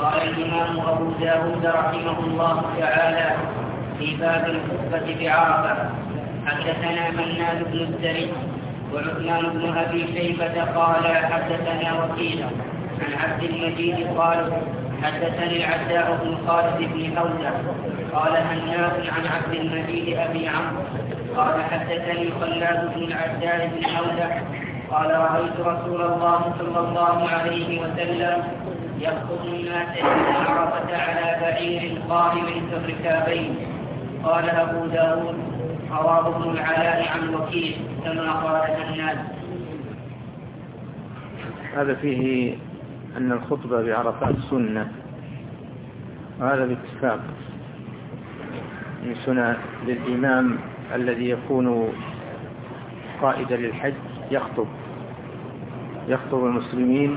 قال الإمام أبو داود رحمه الله تعالى في باب الخطبة بعرفة: حدثنا مناد بن السري وعثمان بن أبي شيبة قال حدثنا وكيل عن عبد المجيد قال حدثني العداء بن خالد بن حوزة قال هناد عن عبد المجيد أبي عمرو قال حدثني خلاد بن العداء بن حوزة قال رأيت رسول الله صلى الله عليه وسلم يخطب الناس يوم عرفة على بعير قائم في الركابين. قال أبو داود: رواه ابن العلاء عن وكيل كما قال هناد. هذا فيه أن الخطبة بعرفات سنة، وهذا باتفاق من سنة للإمام الذي يكون قائدا للحج يخطب المسلمين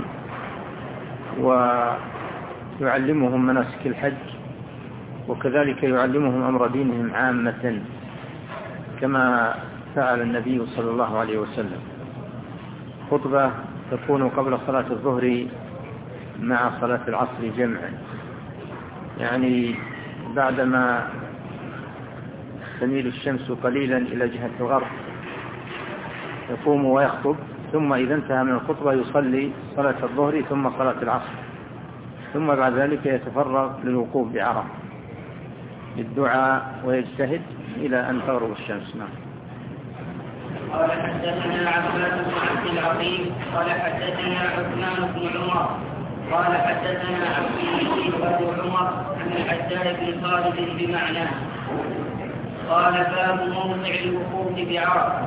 ويعلمهم مناسك الحج، وكذلك يعلمهم أمر دينهم عامة كما فعل النبي صلى الله عليه وسلم. خطبة تكون قبل صلاة الظهر مع صلاة العصر جمعا، يعني بعدما تميل الشمس قليلا إلى جهة الغرب يقوم ويخطب، ثم إذا انتهى من الخطبة يصلي صلاة الظهر ثم صلاة العصر، ثم بعد ذلك يتفرغ للوقوف بعرفة للدعاء ويجتهد إلى أن تغرب الشمس. قال حدثنا عباس بن عبد العظيم قال حدثنا عثمان بن عمر قال حدثنا عبد المجيد أبو عمر عن العداء بن خالد بمعناه. قال باب موضع الوقوف بعرفة.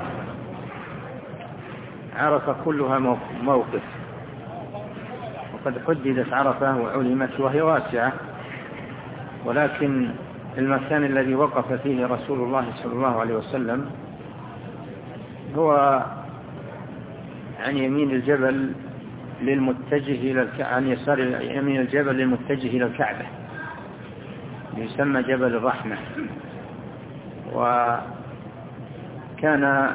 عرفة كلها موقف، وقد حددت عرفة وعلمت وهي واسعة، ولكن المكان الذي وقف فيه رسول الله صلى الله عليه وسلم هو عن يمين الجبل للمتجه عن يسار يمين الجبل للمتجه إلى الكعبة، يسمى جبل الرحمة. وكان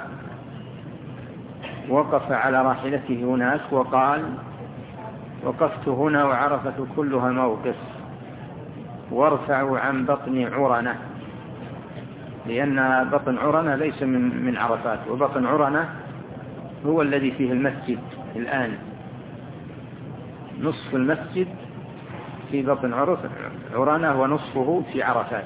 وقف على راحلته هناك وقال: وقفت هنا وعرفة كلها موقف، وارفعوا عن بطن عرنة، لأن بطن عرنة ليس من عرفات، وبطن عرنة هو الذي فيه المسجد الآن، نصف المسجد في بطن عرنة ونصفه في عرفات.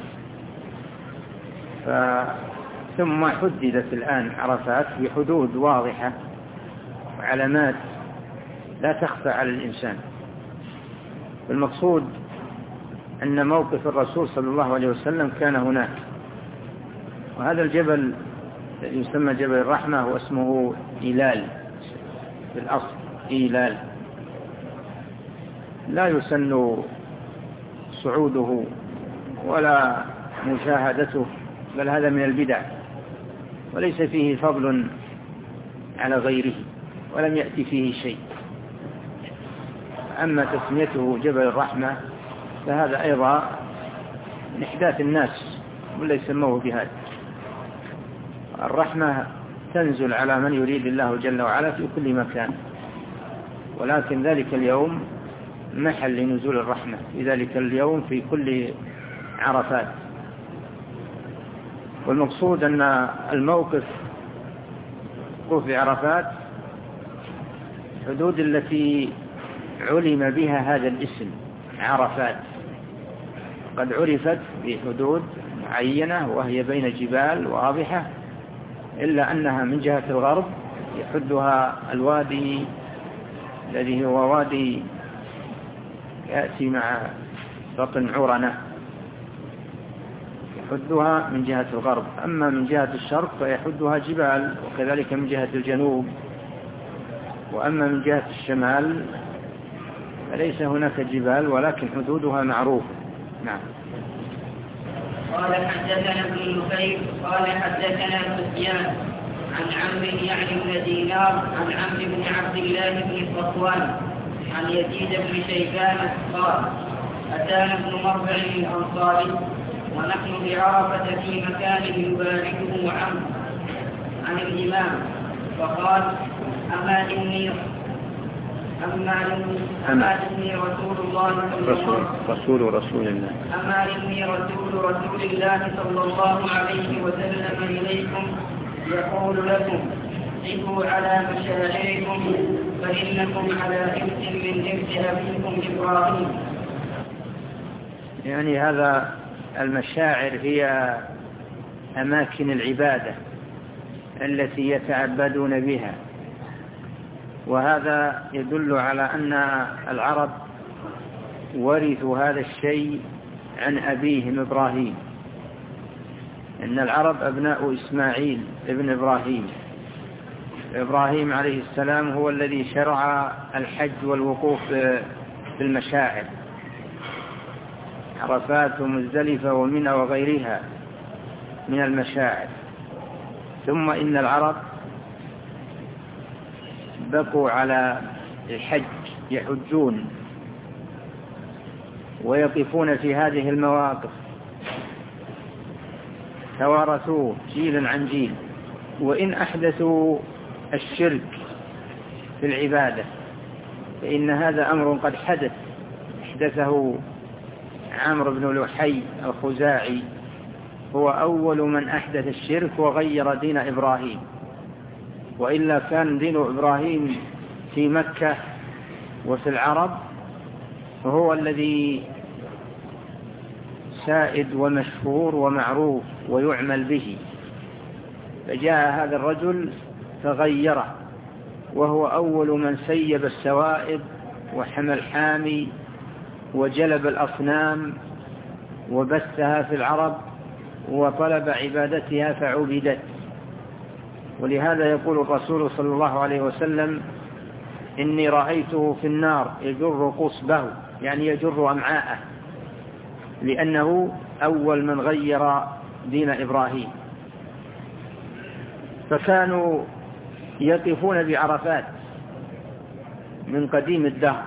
ثم حددت الآن عرفات بحدود واضحة وعلامات لا تخفى على الإنسان. المقصود أن موقف الرسول صلى الله عليه وسلم كان هناك، وهذا الجبل يسمى جبل الرحمة واسمه إيلال في الأصل، إيلال لا يسن صعوده ولا مشاهدته، بل هذا من البدع وليس فيه فضل على غيره ولم يأتي فيه شيء. أما تسميته جبل الرحمة فهذا أيضا من إحداث الناس ولا يسموه بهذا. الرحمة تنزل على من يريد الله جل وعلا في كل مكان، ولكن ذلك اليوم محل لنزول الرحمة في ذلك اليوم في كل عرفات. والمقصود أن الموقف وقوف عرفات حدود التي علم بها هذا الاسم عرفات، قد عرفت بحدود معينة وهي بين جبال واضحة، إلا أنها من جهة الغرب يحدها الوادي الذي هو وادي يأتي مع بطن عرنة، يحدها من جهة الغرب. أما من جهة الشرق فيحدها جبال، وكذلك من جهة الجنوب. وأما من جهة الشمال فليس هناك جبال ولكن حدودها معروفة. نعم. قال حدثنا ابن نفيل قال حدثنا سفيان عن عمرو يعني بن دينار عن عمرو بن عبد الله بن صفوان عن يزيد بن شيبان قال: أتانا ابن مربع الأنصاري ونحن بعرفة في مكان يباركه عن الإمام، فقال: أما إني رسول الله رسول الله أما إني رسول الله صلى الله عليه وسلم إليكم يقول لكم قفوا على مشاعركم فإنكم على إرث من إرث أبيكم إبراهيم. يعني هذا المشاعر هي أماكن العبادة التي يتعبدون بها، وهذا يدل على أن العرب ورثوا هذا الشيء عن أبيهم إبراهيم، إن العرب أبناء إسماعيل ابن إبراهيم عليه السلام هو الذي شرع الحج والوقوف في المشاعر عرفات ومزدلفة ومنى وغيرها من المشاعر. ثم إن العرب بقوا على الحج، يحجون ويقفون في هذه المواقف، توارثوه جيلا عن جيل. وإن أحدثوا الشرك في العبادة فإن هذا أمر قد أحدثه عمرو بن لحي الخزاعي، هو أول من أحدث الشرك وغير دين إبراهيم، وإلا كان دين إبراهيم في مكة وفي العرب وهو الذي سائد ومشهور ومعروف ويعمل به. فجاء هذا الرجل فغيره، وهو أول من سيب السوائب وحمى الحامي وجلب الأصنام وبثها في العرب وطلب عبادتها فعبدت. ولهذا يقول الرسول صلى الله عليه وسلم: إني رأيته في النار يجر قصبه، يعني يجر أمعاءه، لأنه أول من غير دين إبراهيم. فكانوا يقفون بعرفات من قديم الدهر،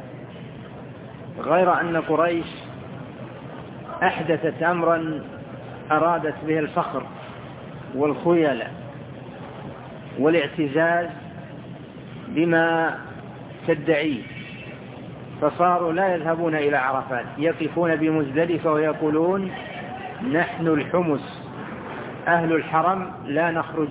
غير أن قريش أحدثت أمرا أرادت به الفخر والخيلاء والاعتزاز بما تدعيه، فصاروا لا يذهبون إلى عرفات، يقفون بمزدلفة ويقولون: نحن الحمس أهل الحرم لا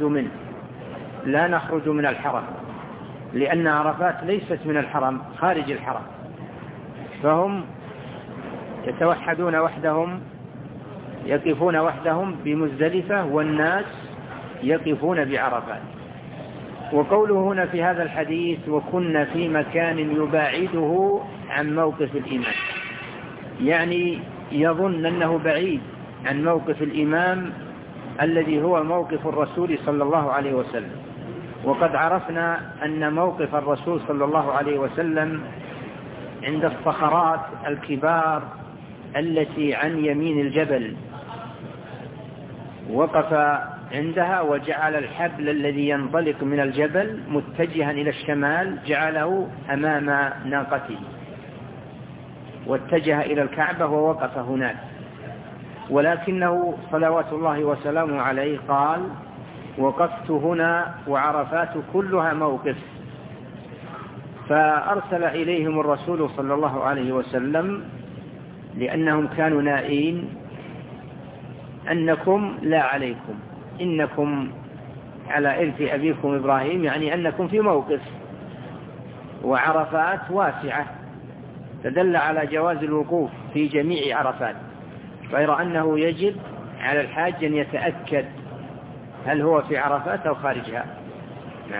نخرج من الحرم، لأن عرفات ليست من الحرم، خارج الحرم. فهم يتوحدون وحدهم، يقفون وحدهم بمزدلفة، والناس يقفون بعرفات. وقوله هنا في هذا الحديث: وكنا في مكان يباعده عن موقف الإمام، يعني يظن أنه بعيد عن موقف الإمام الذي هو موقف الرسول صلى الله عليه وسلم. وقد عرفنا أن موقف الرسول صلى الله عليه وسلم عند الصخرات الكبار التي عن يمين الجبل، وقف عندها وجعل الحبل الذي ينطلق من الجبل متجها إلى الشمال جعله أمام ناقته، واتجه إلى الكعبة ووقف هناك. ولكنه صلوات الله وسلامه عليه قال: وقفت هنا وعرفات كلها موقف. فأرسل إليهم الرسول صلى الله عليه وسلم لأنهم كانوا نائين: أنكم لا عليكم، إنكم على إرث أبيكم إبراهيم، يعني أنكم في موقف، وعرفات واسعة تدل على جواز الوقوف في جميع عرفات، غير أنه يجب على الحاج أن يتأكد هل هو في عرفات أو خارجها. نعم.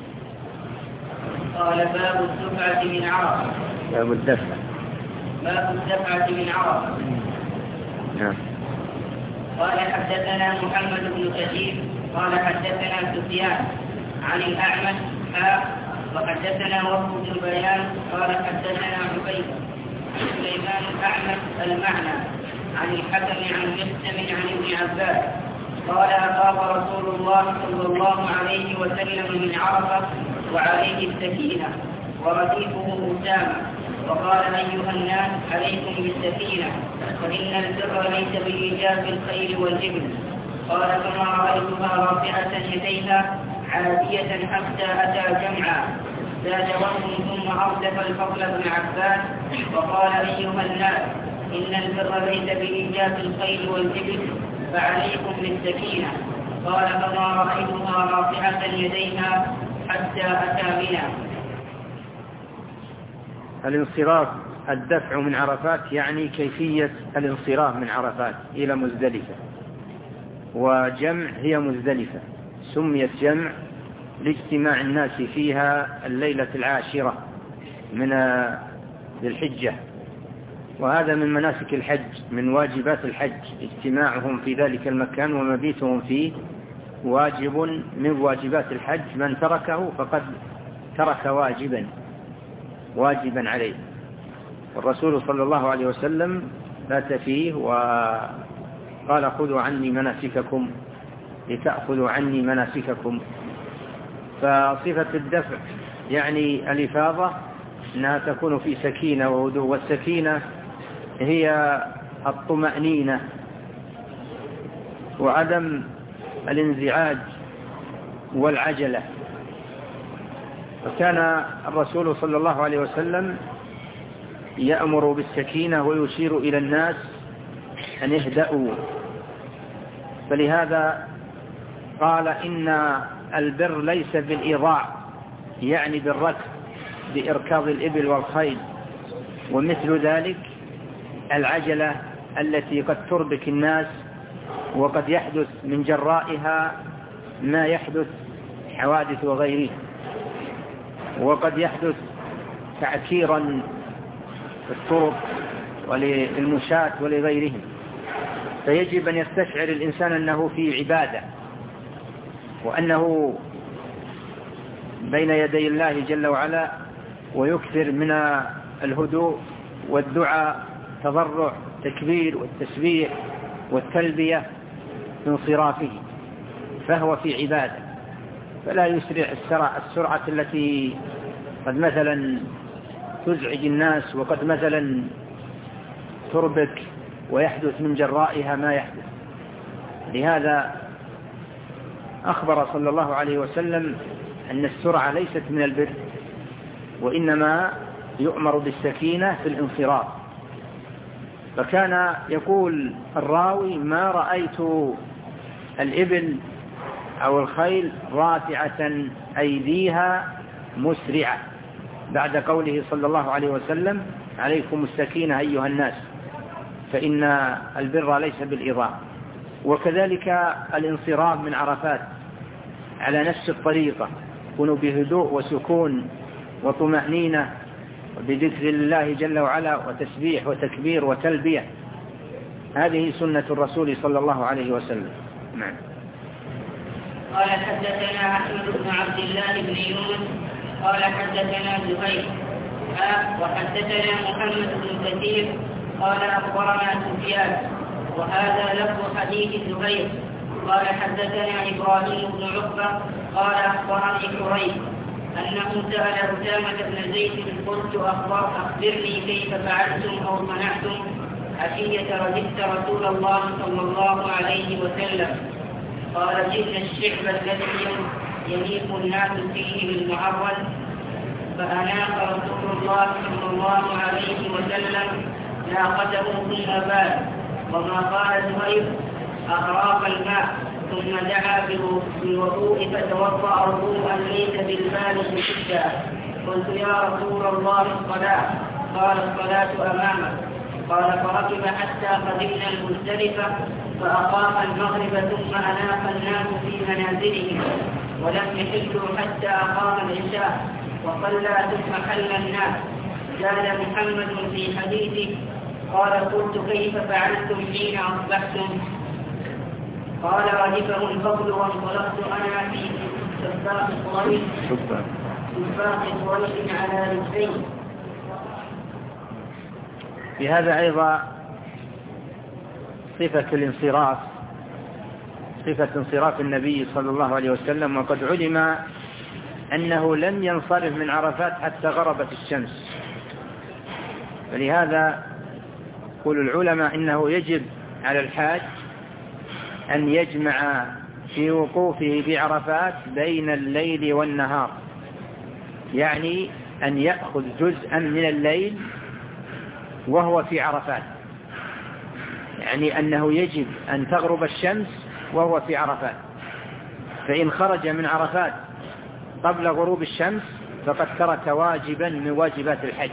قال: باب الدفعة من عرفة. باب الدفعة من عرفة. نعم. قال: حدثنا محمد بن كثير قال: حدثنا سفيان عن الأعمش وحدثنا وهب بن بيان قال: حدثنا عبيد عن سليمان الأعمش المعنى عن الحكم عن مسلم عن ابن عباس قال: أفاض رسول الله صلى الله عليه وسلم من عرفة وعليه السكينة ورديفه أسامة، وقال: أيها الناس عليكم بالسكينة، فإن البر ليس بإيجاب الخيل والإبل. قال: فما رأيتها رافعة يديها عادية حتى أتى جمعا، زاد وهب ثم أردف الفضل بن عباس وقال أيها الناس إن البر ليس بإيجاب الخيل والإبل فعليكم بالسكينة. قال فما رأيتها رافعة يديها حتى أتى بنا. الانصراف الدفع من عرفات يعني كيفية الانصراف من عرفات إلى مزدلفة، وجمع هي مزدلفة، سميت جمع لاجتماع الناس فيها الليلة 10 من ذي الحجة، وهذا من مناسك الحج، من واجبات الحج اجتماعهم في ذلك المكان ومبيتهم فيه واجب من واجبات الحج، من تركه فقد ترك واجبا عليه. والرسول صلى الله عليه وسلم بات فيه وقال خذوا عني مناسككم لتأخذوا عني مناسككم. فصفة الدفع يعني الإفاضة أنها تكون في سكينة وهدوء، والسكينة هي الطمأنينة وعدم الانزعاج والعجلة. وكان الرسول صلى الله عليه وسلم يأمر بالسكينة ويشير إلى الناس أن يهدأوا، فلهذا قال إن البر ليس بالإيضاع يعني بالركب بإركاض الإبل والخيل، ومثل ذلك العجلة التي قد تربك الناس وقد يحدث من جرائها ما يحدث حوادث وغيره، وقد يحدث تعكيرا في الطرق وللمشاة ولغيرهم. فيجب أن يستشعر الإنسان أنه في عبادة، وأنه بين يدي الله جل وعلا، ويكثر من الهدوء والدعاء، تضرع، تكبير والتسبيح والتلبية في انصرافه، فهو في عبادة. فلا يسرع السرعة التي قد مثلا تزعج الناس وقد مثلا تربك ويحدث من جرائها ما يحدث. لهذا أخبر صلى الله عليه وسلم أن السرعة ليست من البر، وإنما يؤمر بالسكينة في الانصراف. فكان يقول الراوي ما رأيت الإبل أو الخيل رافعة أيديها مسرعة، بعد قوله صلى الله عليه وسلم عليكم السكينة أيها الناس، فإن البر ليس بالإضاعة. وكذلك الانصراف من عرفات على نفس الطريقة، كونوا بهدوء وسكون وطمأنينة وبذكر الله جل وعلا وتسبيح وتكبير وتلبية. هذه سنة الرسول صلى الله عليه وسلم. نعم. قال حدثنا أحمد بن عبد الله بن يونس قال حدثنا زهير وحدثنا محمد بن كثير قال أخبرنا سفيان، وهذا لفظ حديث زهير. قال حدثنا إبراهيم بن عقبة قال أخبرني كريب أنه سأل أسامة بن زيد قلت أخبرني كيف فعلتم أو صنعتم عشية رددت رسول الله صلى الله عليه وسلم. قال جئنا الشعب الذي يليق الناس فيه بالمعرض، فأناق رسول الله صلى الله عليه وسلم ناقته ثم بال، وما قال زهير أغراق الماء ثم دعا بالوضوء فتوضأ وضوءا ليس بالبال شدة. قلت يا رسول الله الصلاة؟ قال الصلاة أمامك. قال فركب حتى قدمنا المزدلفة فأقام المغرب ثم أناق الناس في منازلهم ولم يحلوا حتى أقام العشاء وصلى ثم حل الناس. زاد محمد في حديثه قال قلت كيف فعلتم حين أصبحتم؟ قال ردفه الفضل وانطلقت أنا في سباق قريش على رجلين. في هذا أيضا صفة الانصراف، صفة انصراف النبي صلى الله عليه وسلم. وقد علم أنه لم ينصرف من عرفات حتى غربت الشمس، فلهذا يقول العلماء إنه يجب على الحاج أن يجمع في وقوفه بعرفات بين الليل والنهار، يعني أن يأخذ جزءا من الليل وهو في عرفات، يعني أنه يجب أن تغرب الشمس وهو في عرفات، فإن خرج من عرفات قبل غروب الشمس فقد ترك واجبا من واجبات الحج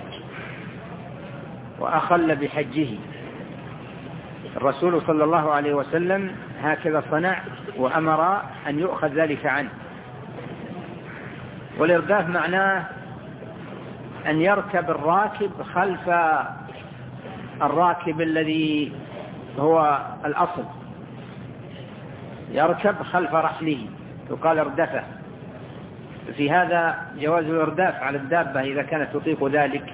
وأخل بحجه. الرسول صلى الله عليه وسلم هكذا صنع وأمر أن يؤخذ ذلك عنه. والإرداف معناه أن يركب الراكب خلف الراكب الذي هو الأصل، يركب خلف رحله يقال اردفه. في هذا جواز الإرداف على الدابة إذا كانت تطيق ذلك.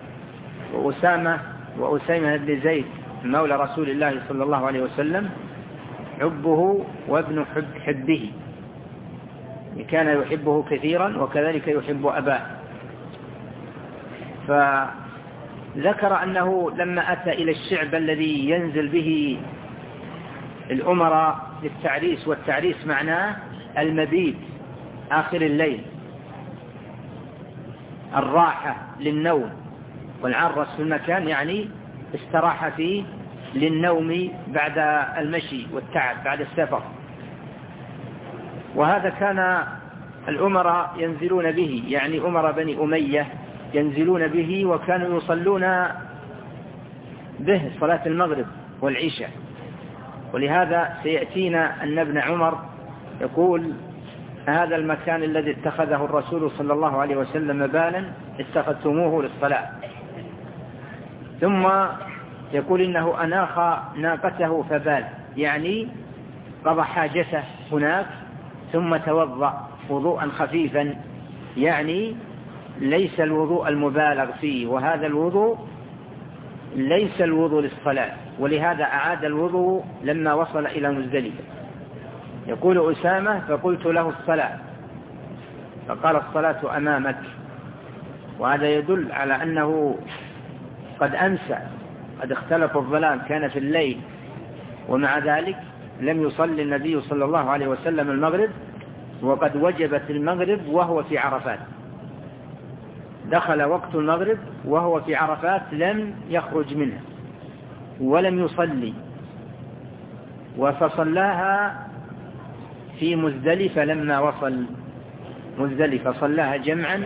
وأسامة بن زيد مولى رسول الله صلى الله عليه وسلم حبه وابن حبه، كان يحبه كثيرا وكذلك يحب أباه. فذكر أنه لما أتى إلى الشعب الذي ينزل به الأمراء للتعريس، والتعريس معناه المبيت آخر الليل، الراحة للنوم، والعرس في المكان يعني استراح فيه للنوم بعد المشي والتعب بعد السفر. وهذا كان الأمراء ينزلون به، يعني أمراء بني أمية ينزلون به، وكانوا يصلون به صلاة المغرب والعشاء. ولهذا سيأتينا أن ابن عمر يقول هذا المكان الذي اتخذه الرسول صلى الله عليه وسلم بالا اتخذتموه للصلاة. ثم يقول إنه أناخ ناقته فبال، يعني قضى حاجته هناك ثم توضأ وضوءا خفيفا، يعني ليس الوضوء المبالغ فيه، وهذا الوضوء ليس الوضوء للصلاة. ولهذا أعاد الوضوء لما وصل إلى مزدلفة. يقول أسامة فقلت له الصلاة، فقال الصلاة أمامك. وهذا يدل على أنه قد أمسى، قد اختلف الظلام، كان في الليل، ومع ذلك لم يصلي النبي صلى الله عليه وسلم المغرب، وقد وجبت المغرب وهو في عرفات. دخل وقت المغرب وهو في عرفات لم يخرج منها ولم يصلي، فصلاها في مزدلفة. لما وصل مزدلفة صلاها جمعا،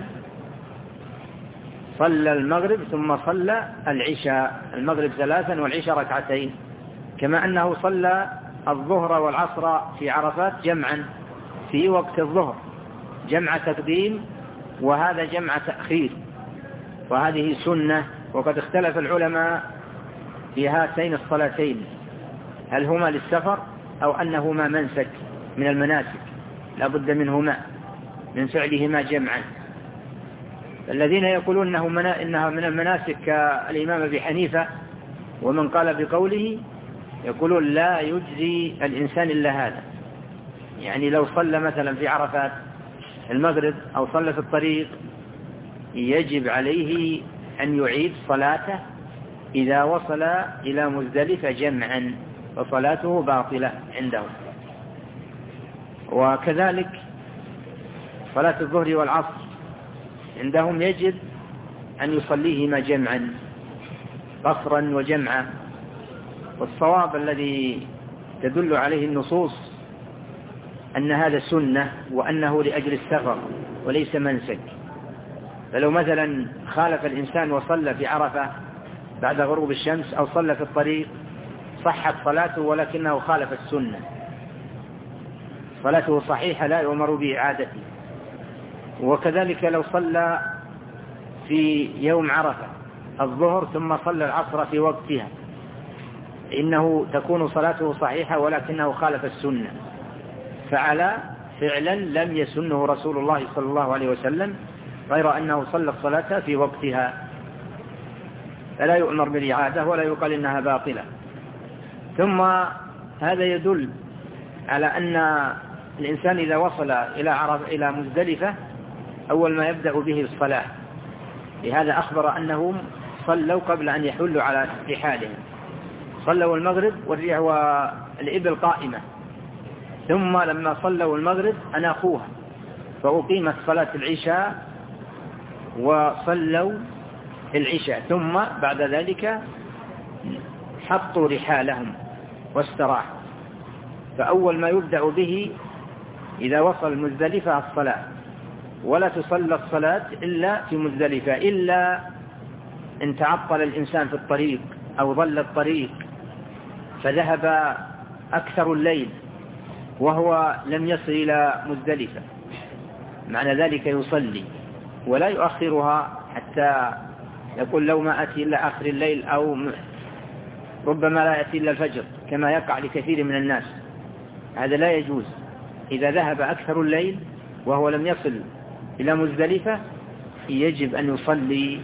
صلى المغرب ثم صلى العشاء، المغرب 3 والعشاء 2، كما أنه صلى الظهر والعصر في عرفات جمعا في وقت الظهر، جمع تقديم وهذا جمع تأخير، وهذه سنة. وقد اختلف العلماء في هاتين الصلاتين، هل هما للسفر أو أنهما منسك من المناسك لا بد منهما من فعلهما جمعا. الذين يقولون إنها من المناسك كالإمام أبي حنيفة، ومن قال بقوله يقولون لا يجزي الإنسان إلا هذا، يعني لو صلى مثلا في عرفات المغرب أو صلى في الطريق يجب عليه أن يعيد صلاته إذا وصل إلى مزدلفة جمعا، فصلاته باطلة عندهم. وكذلك صلاة الظهر والعصر عندهم يجب أن يصليهما جمعا قصرا وجمعا. والصواب الذي تدل عليه النصوص أن هذا سنة، وأنه لأجل السفر وليس منسك. فلو مثلا خالف الإنسان وصلى في عرفة بعد غروب الشمس أو صلى في الطريق صحت صلاته، ولكنه خالف السنة، صلاته صحيحة لا يؤمر بإعادته. وكذلك لو صلى في يوم عرفة الظهر ثم صلى العصر في وقتها، إنه تكون صلاته صحيحة ولكنه خالف السنة، فعلى فعلا لم يسنه رسول الله صلى الله عليه وسلم، غير أنه صلى الصلاة في وقتها، فلا يؤمر بالإعادة ولا يقال إنها باطلة. ثم هذا يدل على أن الإنسان إذا وصل إلى مزدلفة أول ما يبدأ به الصلاة، لهذا أخبر أنهم صلوا قبل أن يحلوا على رحالهم، صلوا المغرب والإبل قائمة، ثم لما صلوا المغرب أناخوها، فأقيمت صلاة العشاء وصلوا العشاء، ثم بعد ذلك حطوا رحالهم واستراحوا. فأول ما يبدأ به إذا وصل مزدلفة الصلاة، ولا تصلى الصلاة إلا في مزدلفة، إلا إن تعطل الإنسان في الطريق أو ضل الطريق فذهب أكثر الليل وهو لم يصل إلى مزدلفة، معنى ذلك يصلي ولا يؤخرها حتى يقول لو ما أتي إلا آخر الليل، أو ربما لا يأتي إلا الفجر كما يقع لكثير من الناس. هذا لا يجوز. إذا ذهب أكثر الليل وهو لم يصل إلى مزدلفة يجب أن يصلي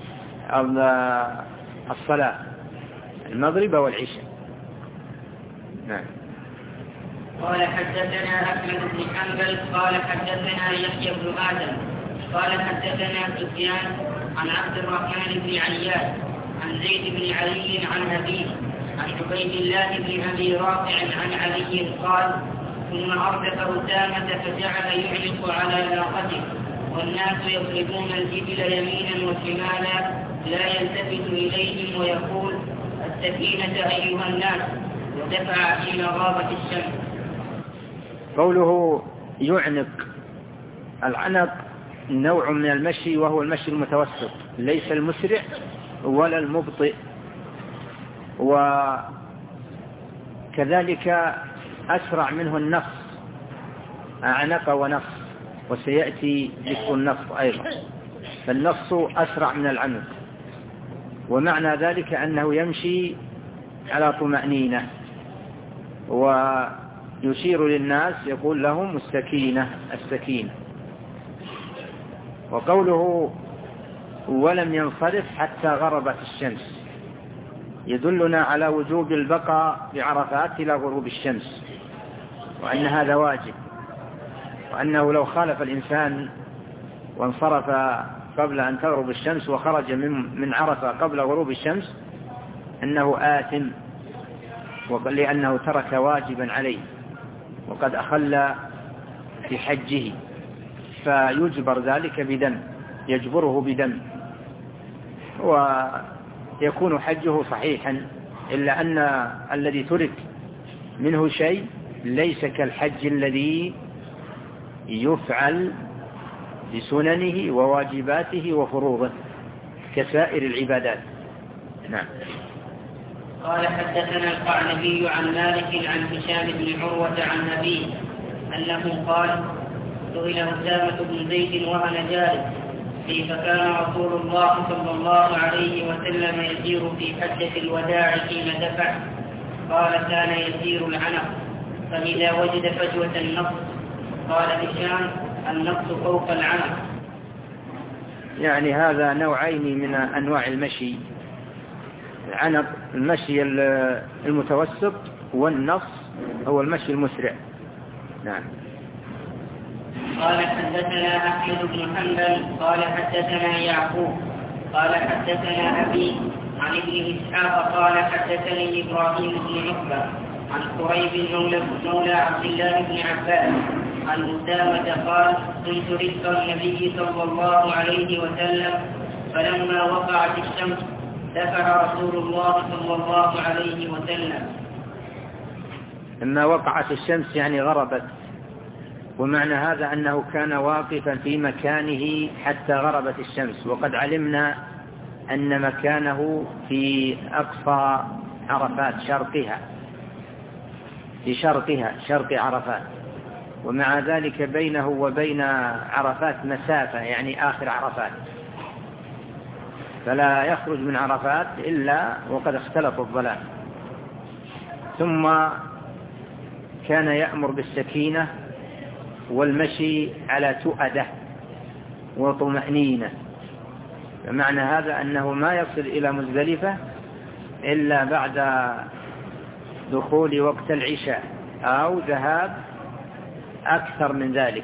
الصلاة المغرب والعشاء. نعم. قال حدثنا أحمد بن حنبل قال حدثنا يحيى بن آدم قال حدثنا سفيان عن عبد الرحمن بن عياش عن زيد بن علي عن أبيه عن عبيد الله بن أبي رافع عن علي قال ثم أردف أسامة فجعل يعلق على ناقته والناس يضربون الإبل يمينا وشمالا لا يلتفت إليهم ويقول السكينة أيها الناس، ودفع حين غابت الشمس. قوله يعنق، العنق نوع من المشي وهو المشي المتوسط، ليس المسرع ولا المبطئ. وكذلك أسرع منه النفس، أعنق ونفس، وسيأتي ذكر النفس أيضا، فالنفس أسرع من العنق. ومعنى ذلك أنه يمشي على طمأنينة ويشير للناس يقول لهم السكينة السكينة. وقوله ولم ينصرف حتى غربت الشمس يدلنا على وجوب البقاء بعرفات إلى غروب الشمس، وأن هذا واجب، وأنه لو خالف الإنسان وانصرف قبل أن تغرب الشمس وخرج من عرفة قبل غروب الشمس أنه آثم، لأنه ترك واجبا عليه وقد أخل في حجه، فيجبر ذلك بدم، يجبره بدم ويكون حجه صحيحا، إلا أن الذي ترك منه شيء ليس كالحج الذي يفعل بسننه وواجباته وفروضه كسائر العبادات. نعم. قال حدثنا القعنبي عن مالك عن هشام بن عروة عن أبيه أنه قال سئل أسامة بن زيد وأنا جالس كيف كان رسول الله صلى الله عليه وسلم يسير في حجة الوداع حين دفع؟ قال كان يسير العنق فإذا وجد فجوة النص. قال هشام النص فوق العنق. يعني هذا نوعين من أنواع المشي، العنق المشي المتوسط، والنص هو المشي المسرع. نعم. قال حدثنا أحمد بن حنبل قال حدثنا يعقوب قال حدثنا أبي عن ابن إسحاق قال حدثني إبراهيم بن عقبة عن قريب مولى عبد الله بن عباس عن أسامة قال كنت رفق النبي صلى الله عليه وسلم فلما وقعت الشمس دفع رسول الله صلى الله عليه وسلم. لما وقعت الشمس يعني غربت، ومعنى هذا أنه كان واقفا في مكانه حتى غربت الشمس، وقد علمنا أن مكانه في أقصى عرفات شرقها، في شرق عرفات، ومع ذلك بينه وبين عرفات مسافة، يعني آخر عرفات، فلا يخرج من عرفات إلا وقد اختلط الظلام. ثم كان يأمر بالسكينة والمشي على تؤدة وطمأنينة، فمعنى هذا أنه ما يصل إلى مزدلفة إلا بعد دخول وقت العشاء أو ذهاب أكثر من ذلك.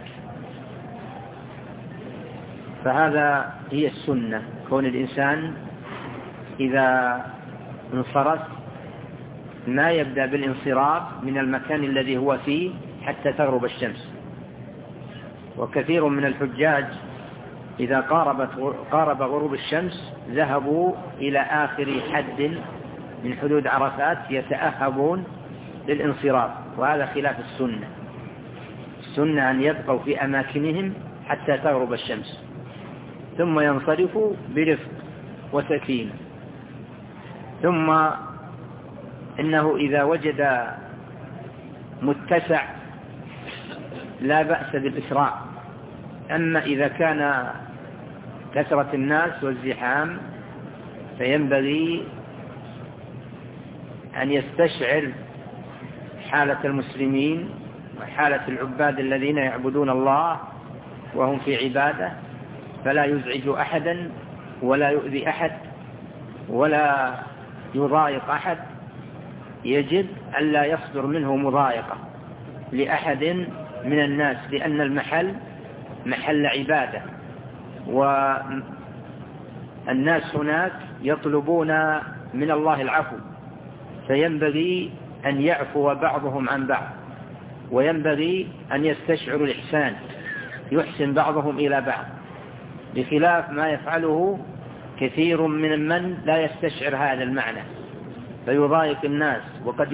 فهذا هي السنة، كون الإنسان إذا انصرف ما يبدأ بالانصراف من المكان الذي هو فيه حتى تغرب الشمس. وكثير من الحجاج إذا قارب غروب الشمس ذهبوا إلى آخر حد من حدود عرفات يتأهبون للانصراف، وهذا خلاف السنة. السنة أن يبقوا في أماكنهم حتى تغرب الشمس ثم ينصرفوا برفق وسكينة. ثم إنه إذا وجد متسع لا بأس بالإسراع، أما إذا كان كثرة الناس والزحام فينبغي أن يستشعر حالة المسلمين وحالة العباد الذين يعبدون الله وهم في عبادة، فلا يزعج أحدا ولا يؤذي أحد ولا يضايق أحد. يجب ألا يصدر منه مضايقة لأحد من الناس، لأن المحل محل عبادة، والناس هناك يطلبون من الله العفو، فينبغي أن يعفو بعضهم عن بعض، وينبغي أن يستشعروا الإحسان، يحسن بعضهم إلى بعض، بخلاف ما يفعله كثير من لا يستشعر هذا المعنى فيضايق الناس، وقد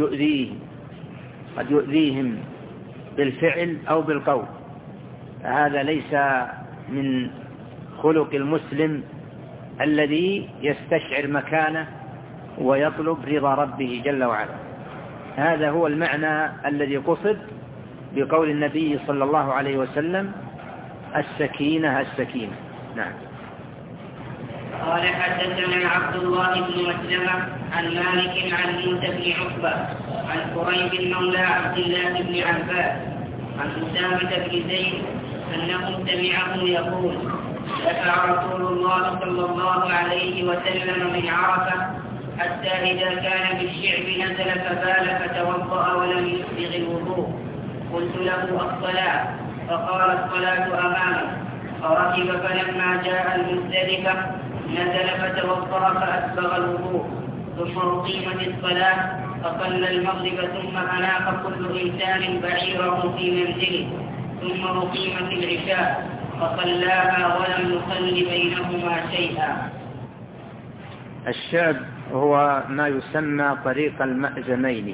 يؤذيهم بالفعل أو بالقول. هذا ليس من خلق المسلم الذي يستشعر مكانه ويطلب رضا ربه جل وعلا. هذا هو المعنى الذي قصد بقول النبي صلى الله عليه وسلم: السكينة السكينة. نعم. قال: حدثنا عبد الله بن مسلمة عن مالك عن موسى بن عقبة عن قريب مولى عبد الله بن عباس عن أسامة بن زيد أنه سمعه يقول: دفع رسول الله صلى الله عليه وسلم من عرفة حتى إذا كان بالشعب نزل فبال فتوضأ ولم يسبغ الوضوء. قلت له: الصلاة؟ فقال: الصلاة أمامك. فركب فلما جاء المزدلفة نزل فتوضأ فأسبغ الوضوء، ثم أقيمت الصلاة فصلى المغرب، ثم أناق كل إنسان بعيره في منزله، ثم أقيمت العشاء فصلاها ولم يصل بينهما شيئا. الشعب هو ما يسمى طريق المأزمين،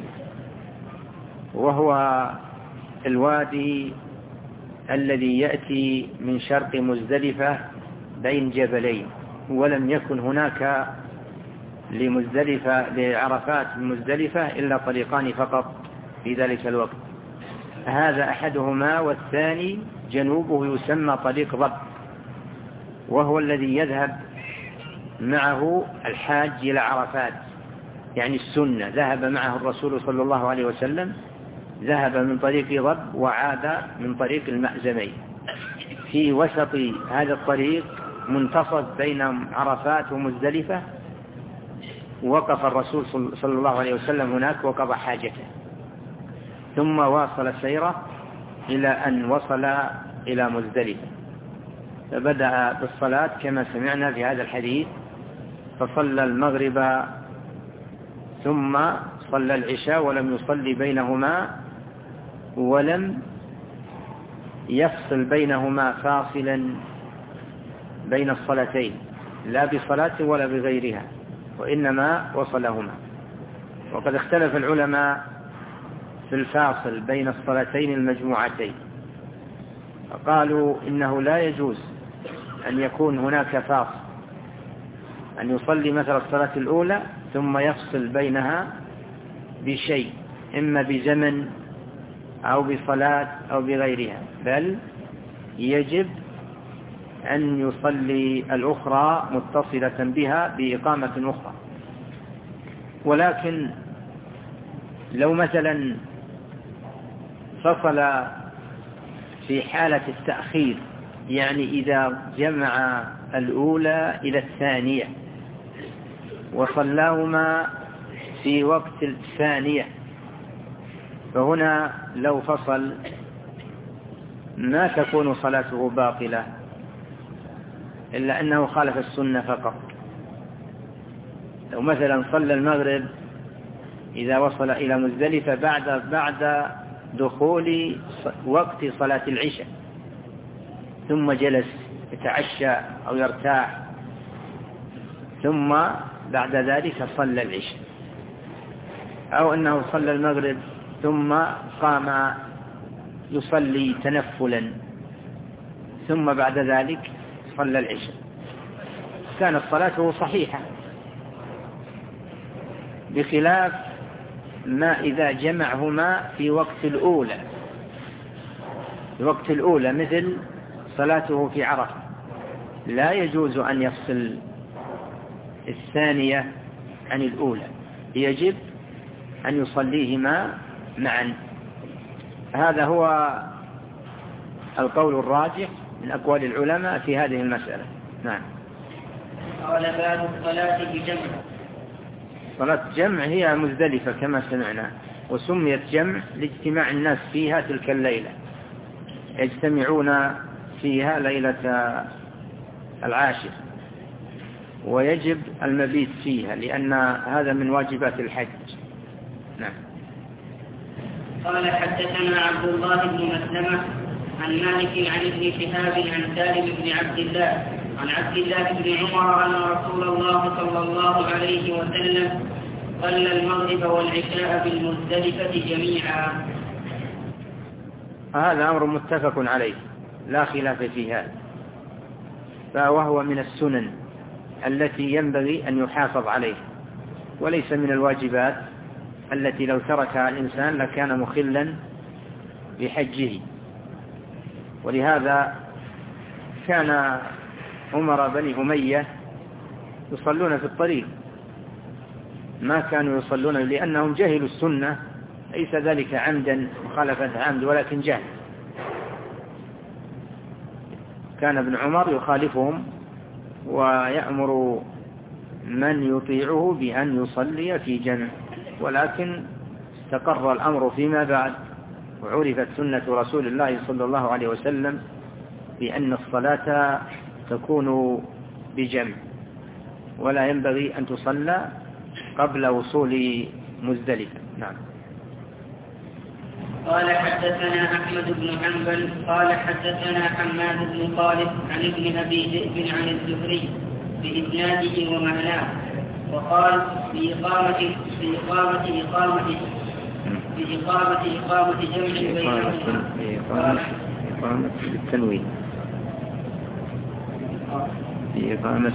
وهو الوادي الذي يأتي من شرق مزدلفة بين جبلين، ولم يكن هناك لعرفات مزدلفة إلا طريقان فقط في ذلك الوقت، هذا أحدهما، والثاني جنوبه يسمى طريق ضب، وهو الذي يذهب معه الحاج إلى عرفات، يعني السنة. ذهب معه الرسول صلى الله عليه وسلم، ذهب من طريق ضب وعاد من طريق المأزمين. في وسط هذا الطريق منتصف بين عرفات ومزدلفة وقف الرسول صلى الله عليه وسلم هناك وقضى حاجته، ثم واصل سيره إلى أن وصل إلى مزدلفة، فبدأ بالصلاة كما سمعنا في هذا الحديث، فصلى المغرب ثم صلى العشاء ولم يصلي بينهما، ولم يفصل بينهما فاصلا بين الصلاتين، لا بصلاة ولا بغيرها، وإنما وصلهما. وقد اختلف العلماء في الفاصل بين الصلاتين المجموعتين، فقالوا إنه لا يجوز أن يكون هناك فاصل، أن يصلي مثل الصلاة الأولى ثم يفصل بينها بشيء، إما بزمن أو بصلاة أو بغيرها، بل يجب أن يصلي الأخرى متصلة بها بإقامة أخرى. ولكن لو مثلا فصل في حالة التأخير، يعني إذا جمع الأولى إلى الثانية وصلاهما في وقت الثانية، فهنا لو فصل ما تكون صلاته باطلة، إلا أنه خالف السنة فقط. لو مثلا صلى المغرب إذا وصل إلى مزدلفة بعد دخول وقت صلاة العشاء ثم جلس يتعشى أو يرتاح، ثم بعد ذلك صلى العشاء، أو أنه صلى المغرب ثم قام يصلي تنفلا ثم بعد ذلك صلى العشاء، كانت صلاته صحيحة، بخلاف ما إذا جمعهما في وقت الأولى، مثل صلاته في عرفة، لا يجوز أن يفصل الثانية عن الأولى، يجب أن يصليهما معا. هذا هو القول الراجح من أقوال العلماء في هذه المسألة. نعم. قال باب الصلاة بجمع. صلاة جمع هي مزدلفة كما سمعنا، وسميت جمع لاجتماع الناس فيها تلك الليلة، يجتمعون فيها ليلة العاشر، ويجب المبيت فيها لأن هذا من واجبات الحج. نعم. قال حدثنا عبد الله بن مسلمة عن مالك عن ابن شهاب عن سالم بن عبد الله عن عبد الله بن عمر أن رسول الله صلى الله عليه وسلم صلى المغرب والعشاء بالمزدلفة جميعا. هذا أمر متفق عليه لا خلاف في هذا، وهو من السنن التي ينبغي أن يحافظ عليه، وليس من الواجبات التي لو تركها الإنسان لكان مخلا بحجه. ولهذا كان عمر بني أمية يصلون في الطريق، ما كانوا يصلون لأنهم جهلوا السنة، ليس ذلك عمدا مخالفة عمد ولكن جهل. كان ابن عمر يخالفهم ويأمر من يطيعه بأن يصلي في جمع، ولكن استقر الأمر فيما بعد وعرفت سنة رسول الله صلى الله عليه وسلم بأن الصلاة تكون بجمع، ولا ينبغي أن تصلى قبل وصول مزدلفة. نعم. قال حدثنا أحمد بن حنبل قال حدثنا حماد بن طالب عن ابن أبي ذئب عن الزهري بإسناده ومعناه، وقال بإقامة جمع بينهما. إقامة بالتنوين، بإقامة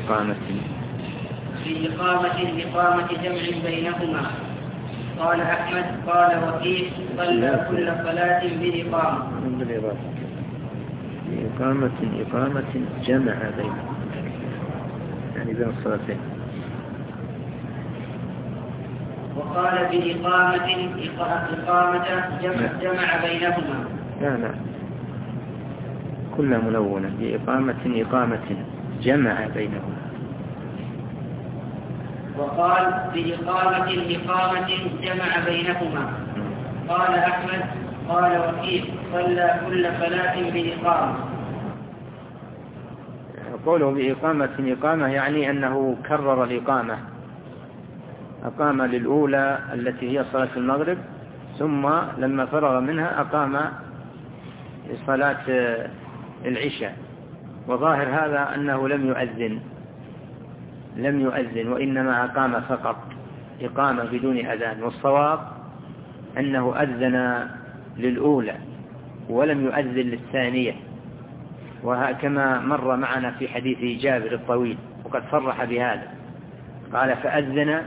جمع بينهما. قال أحمد قال وكيل صلى كل صلاة بإقامة جمع بينهما، يعني بين الصلاتين. وقال بإقامة جمع بينهما. لا كلها ملونة. بإقامة جمع بينهما. وقال بإقامة جمع بينهما. قال أحمد قال وكيل صلى كل صلاة بإقامة. قوله بإقامة يعني أنه كرر الإقامة، أقام للأولى التي هي صلاة المغرب، ثم لما فرغ منها أقام لصلاة العشاء. وظاهر هذا أنه لم يؤذن وإنما أقام فقط إقامة بدون أذان، والصواب أنه أذن للأولى ولم يؤذن للثانية، وكما مر معنا في حديث جابر الطويل وقد صرح بهذا، قال فأذن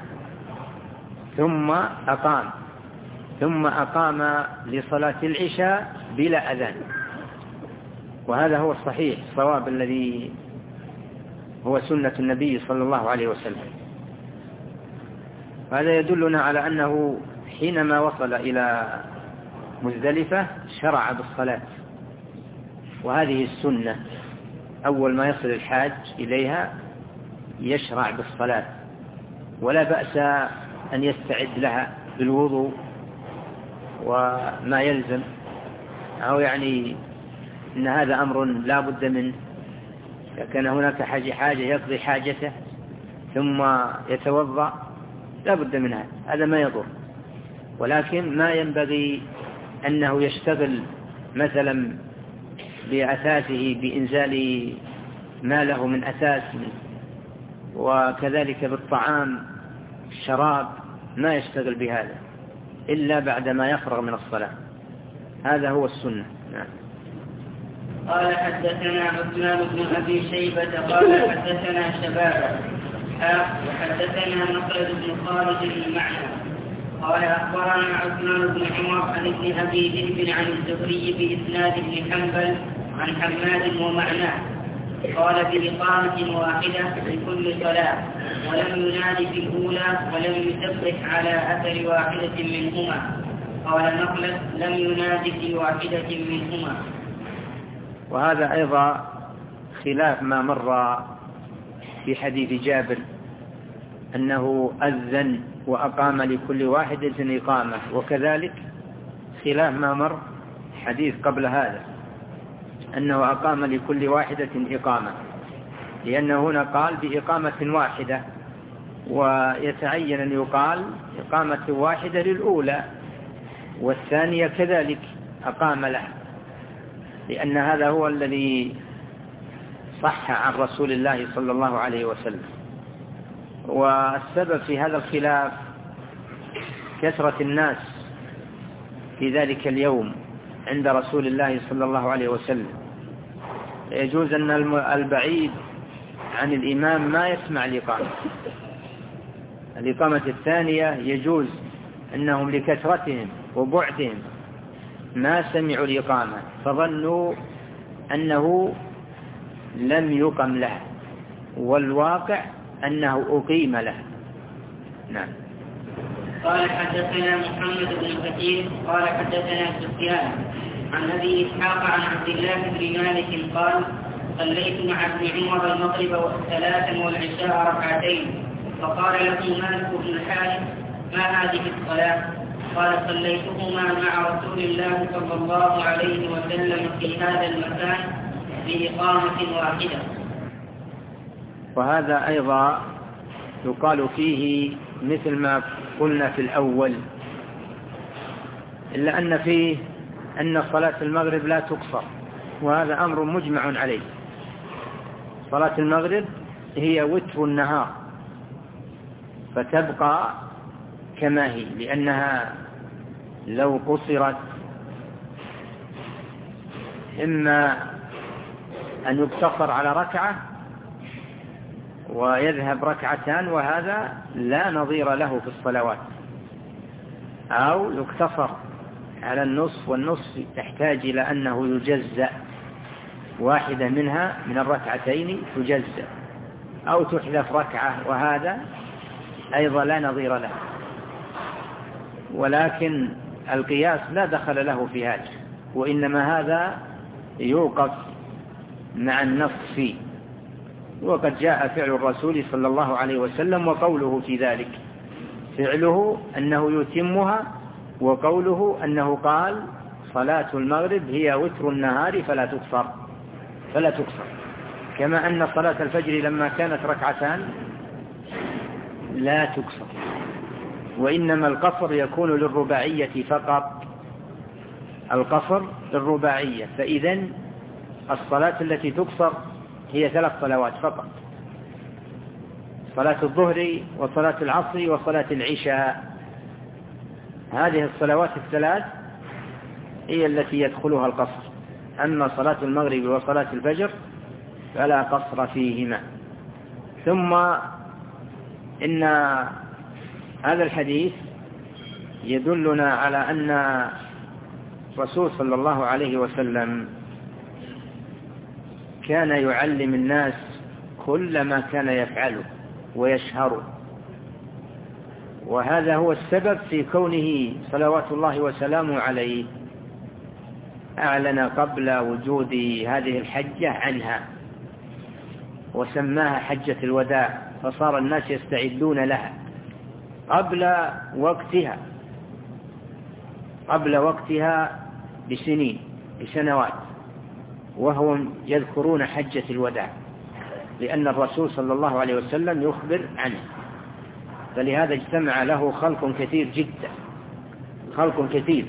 ثم أقام لصلاة العشاء بلا أذان، وهذا هو الصحيح الصواب الذي هو سنة النبي صلى الله عليه وسلم. هذا يدلنا على أنه حينما وصل إلى مزدلفة شرع بالصلاة، وهذه السنة أول ما يصل الحاج إليها يشرع بالصلاة، ولا بأس أن يستعد لها بالوضوء وما يلزم، أو يعني إن هذا أمر لا بد منه. إذا كان هناك حاجة يقضي حاجته ثم يتوضأ لا بد منها، هذا ما يضر، ولكن ما ينبغي أنه يشتغل مثلا بأساسه بإنزال ما له من أساس وكذلك بالطعام الشراب ما يشتغل بهذا إلا بعدما يفرغ من الصلاة. هذا هو السنة. نعم. قال حدثنا عثمان بن أبي شيبة قال حدثنا شبابة وحدثنا مخلد بن خالد المعنى قال أخبرنا عثمان بن عمر عن ابن أبي ذئب عن الزهري بإسناد بن حنبل عن حماد ومعناه قال بإقامة واحدة لكل صلاة ولم ينادي في الأولى ولم يسبح على أثر واحدة منهما. قال مخلد لم ينادي في واحدة منهما. وهذا أيضا خلاف ما مر في حديث جابر أنه أذن وأقام لكل واحدة إقامة، وكذلك خلاف ما مر حديث قبل هذا أنه أقام لكل واحدة إقامة، لأنه هنا قال بإقامة واحدة، ويتعين أن يقال إقامة واحدة للأولى والثانية كذلك أقام لها، لأن هذا هو الذي صح عن رسول الله صلى الله عليه وسلم. والسبب في هذا الخلاف كثرة الناس في ذلك اليوم عند رسول الله صلى الله عليه وسلم. يجوز أن البعيد عن الإمام ما يسمع الإقامة الثانية يجوز أنهم لكثرتهم وبعدهم ما سمعوا الإقامة فظنوا أنه لم يقم له، والواقع أنه أقيم له. نعم. قال حدثنا محمد بن كثير قال حدثنا سفيان عن أبي إسحاق عن عبد الله بن مالك قال صليت مع ابن عمر المغرب ثلاثا والعشاء ركعتين، فقال له مالك بن الحارث ما هذه الصلاة؟ قال صليتهما مع رسول الله صلى الله عليه وسلم في هذا المكان بإقامة واحدة. وهذا أيضا يقال فيه مثل ما قلنا في الأول، إلا أن فيه أن صلاة المغرب لا تقصر، وهذا أمر مجمع عليه. صلاة المغرب هي وتر النهار فتبقى كما هي، لأنها لو قصرت إما أن يقتصر على ركعة ويذهب ركعتان، وهذا لا نظير له في الصلوات، أو يقتصر على النصف، والنصف يحتاج إلى أنه يجزأ واحدة منها من الركعتين تجزأ، أو تحذف ركعة، وهذا أيضا لا نظير له. ولكن القياس لا دخل له في هذا، وإنما هذا يوقف مع النص فيه. وقد جاء فعل الرسول صلى الله عليه وسلم وقوله في ذلك، فعله أنه يتمها، وقوله أنه قال صلاة المغرب هي وتر النهار فلا تقصر، كما أن صلاة الفجر لما كانت ركعتان لا تقصر، وإنما القصر يكون للرباعية فقط، القصر للرباعية. فإذن الصلاة التي تقصر هي 3 صلوات فقط، صلاة الظهر وصلاة العصر وصلاة العشاء. هذه الصلوات ال3 هي التي يدخلها القصر، أما صلاة المغرب وصلاة الفجر فلا قصر فيهما. ثم إن هذا الحديث يدلنا على أن الرسول صلى الله عليه وسلم كان يعلم الناس كل ما كان يفعله ويشهره، وهذا هو السبب في كونه صلوات الله وسلامه عليه أعلن قبل وجود هذه الحجة عنها، وسماها حجة الوداع، فصار الناس يستعدون لها قبل وقتها بسنوات، وهم يذكرون حجة الوداع، لأن الرسول صلى الله عليه وسلم يخبر عنه. فلهذا اجتمع له خلق كثير جدا، خلق كثير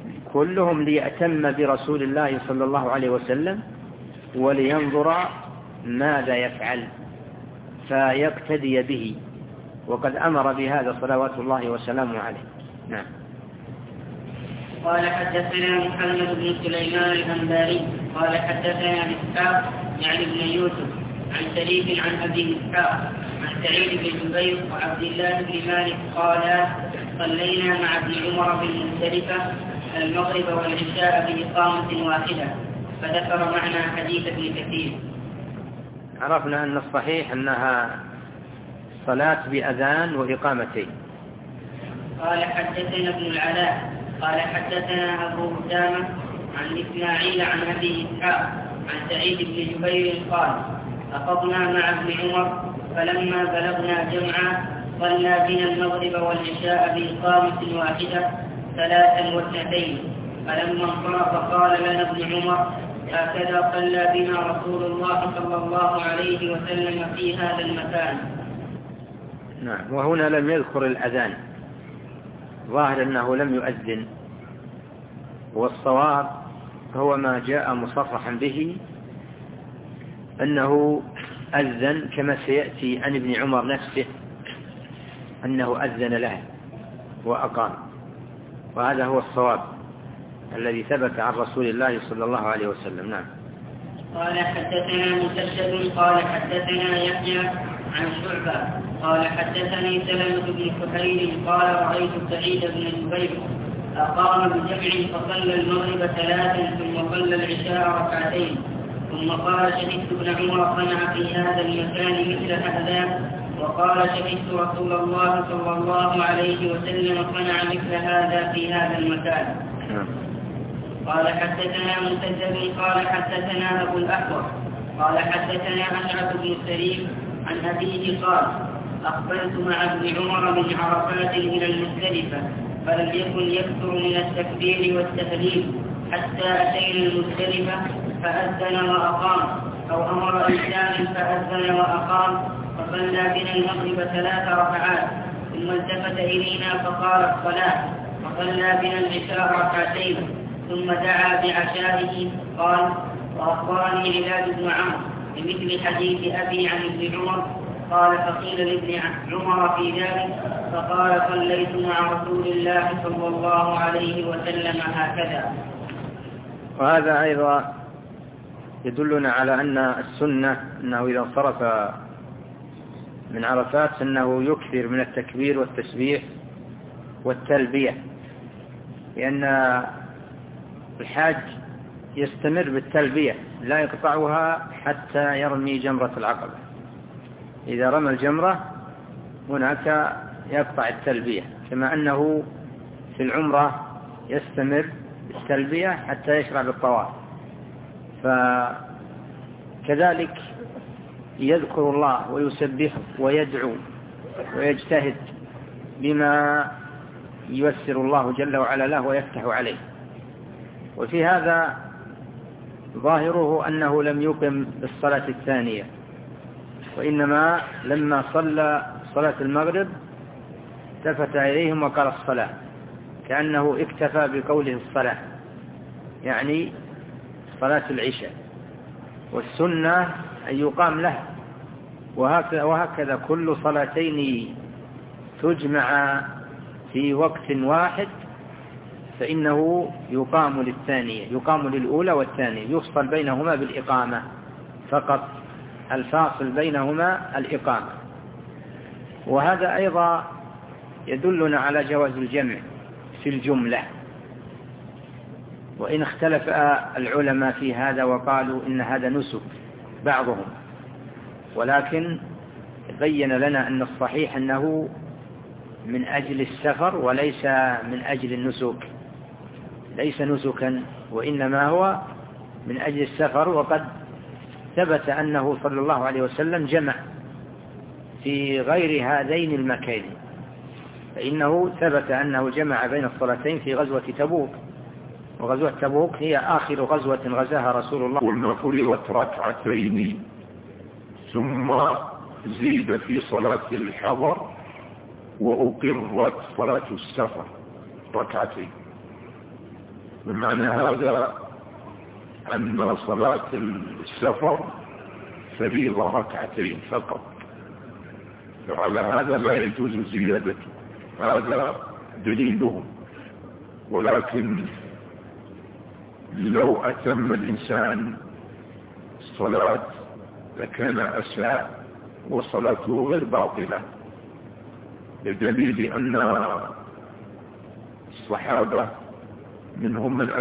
كلهم ليأتم برسول الله صلى الله عليه وسلم ولينظر ماذا يفعل فيقتدي به، وقد أمر بهذا صلوات الله وسلامه عليه. نعم. قال حدثنا محمد بن سليمان الأنباري قال حدثنا إسحاق يعني بن يوسف عن شريك عن أبي إسحاق عن سعيد بن جبير وعبد الله بن مالك قال صلينا مع ابن عمر بالمزدلفة المغرب والعشاء بإقامة واحدة، فذكر معنى حديث ابن كثير. عرفنا أن الصحيح أنها صلاة بأذان وإقامتين. قال حدثنا ابن العلاء قال حدثنا أبو أسامة عن إسماعيل عن أبي إسحاق عن سعيد بن جبير قال أخذنا مع ابن عمر فلما بلغنا جمعا صلى بنا المغرب والعشاء بإقامة واحدة 3 و2، فلما انصرف قال لنا ابن عمر هكذا صلى بنا رسول الله صلى الله عليه وسلم في هذا المكان. نعم. وهنا لم يذكر الأذان، ظاهر أنه لم يؤذن، والصواب هو ما جاء مصرحا به أنه أذن، كما سيأتي عن ابن عمر نفسه أنه أذن له وأقام، وهذا هو الصواب الذي ثبت عن رسول الله صلى الله عليه وسلم. نعم. قال حدثنا مسدد قال حدثنا يحيى عن شعبة قال حدثني سلمة بن كحيل قال رأيت سعيد بن جبير أقام بجمع فصلى المغرب 3 ثم صلى العشاء 2 ثم قال شهدت ابن عمر صنع في هذا المكان مثل هذا، وقال شهدت رسول الله صلى الله عليه وسلم صنع مثل هذا في هذا المكان. قال حدثنا مسدد قال حدثنا أبو الأحوص قال حدثنا أشعث بن سليم عن أبيه قال أقبلت مع ابن عمر من عرفات إلى المزدلفة فلم يكن يكثر من التكبير والتهليل حتى أتينا المزدلفة فأذن وأقام، أو أمر إنسان فأذن وأقام، فصلى بنا المغرب 3 ركعات ثم التفت إلينا فقال الصلاة، فصلى بنا العشاء 2 ثم دعا بعشائه. قال وأخبرني علاج بن عمرو بمثل حديث أبي عن ابن عمر قال فقيل لابن عمر في ذلك فقال صليت مع رسول الله صلى الله عليه وسلم هكذا. وهذا أيضا يدلنا على أن السنة أنه إذا انصرف من عرفات أنه يكثر من التكبير والتسبيح والتلبية، لأن الحاج يستمر بالتلبية لا يقطعها حتى يرمي جمرة العقبة. إذا رمى الجمرة هناك يقطع التلبية، كما أنه في العمرة يستمر بالتلبية حتى يشرع بالطواف، فكذلك يذكر الله ويسبحه ويدعو ويجتهد بما ييسر الله جل وعلا له ويفتح عليه. وفي هذا ظاهره أنه لم يقم بالصلاة الثانية، وإنما لما صلى صلاة المغرب التفت إليهم وقال الصلاة، كأنه اكتفى بقوله الصلاة، يعني صلاة العشاء، والسنة أن يقام لها. وهكذا كل صلاتين تجمع في وقت واحد فإنه يقام للثانية، يقام للأولى والثانية، يفصل بينهما بالإقامة فقط، الفاصل بينهما الإقامة. وهذا أيضا يدلنا على جواز الجمع في الجملة، وإن اختلف العلماء في هذا وقالوا إن هذا نسك بعضهم، ولكن بين لنا أن الصحيح أنه من أجل السفر وليس من أجل النسك، ليس نسكا وإنما هو من أجل السفر. وقد ثبت أنه صلى الله عليه وسلم جمع في غير هذين المكانين، فإنه ثبت أنه جمع بين الصلاتين في غزوة تبوك، وغزوة تبوك هي آخر غزوة غزاها رسول الله. قلنا فرضت 2 ثم زيد في صلاة الحضر وأقرت صلاة السفر 2. بمعنى هذا أن صلاة السفر فريضة ركعتين فقط، وعلى هذا لا يجوز زيادته، هذا دليلهم. ولكن لو أتم الإنسان الصلاة لكان أساء وصلاته غير باطلة، بدليل أن الصحابة منهم من